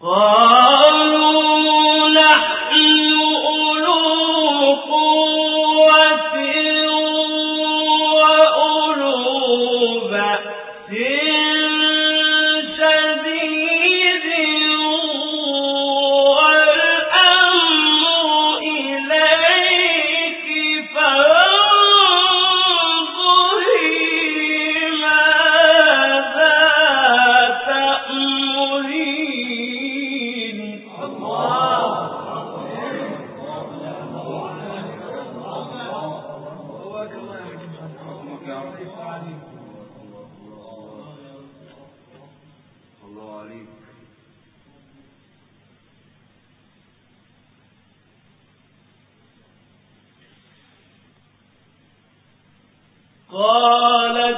قالت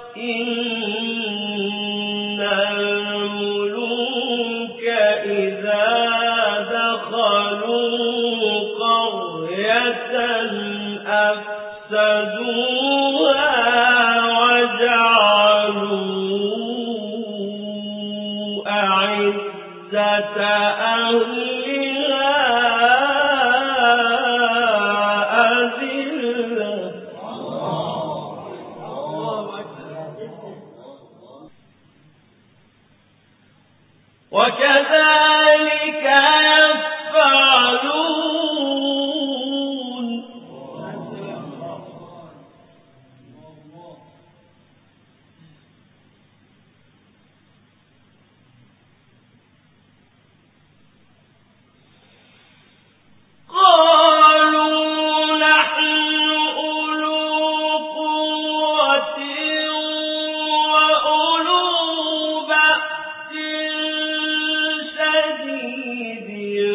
إن الملوك إذا دخلوا قرية أفسدوها وجعلوا أعزة أهلها أذلة وكذلك يفعلون قالوا نحن أولو قوة وأولو بأس شديد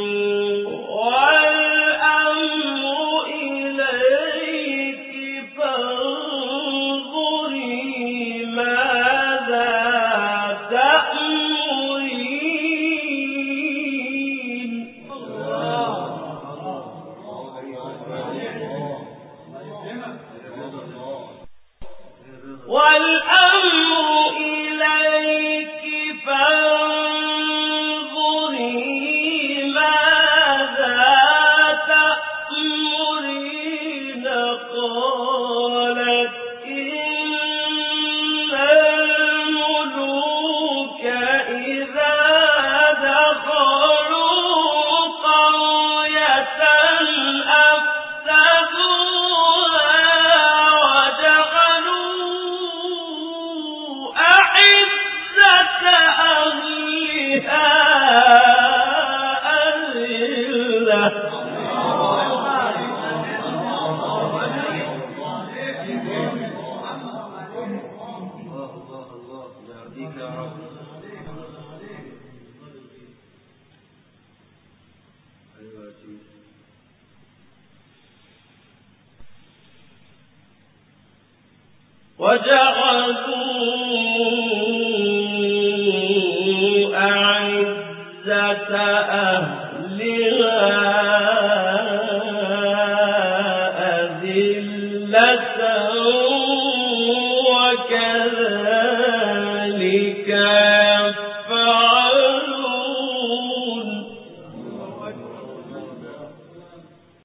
والأمر إليك فانظري ماذا تأمرين والأمر إليك فانظري ماذا تأمرين قالت إن الملوك إذا دخلوا قرية أفسدوها وجعلوا أعزة أهلها أذلة وجعلوا أعزة أهلها أذلة وكذلك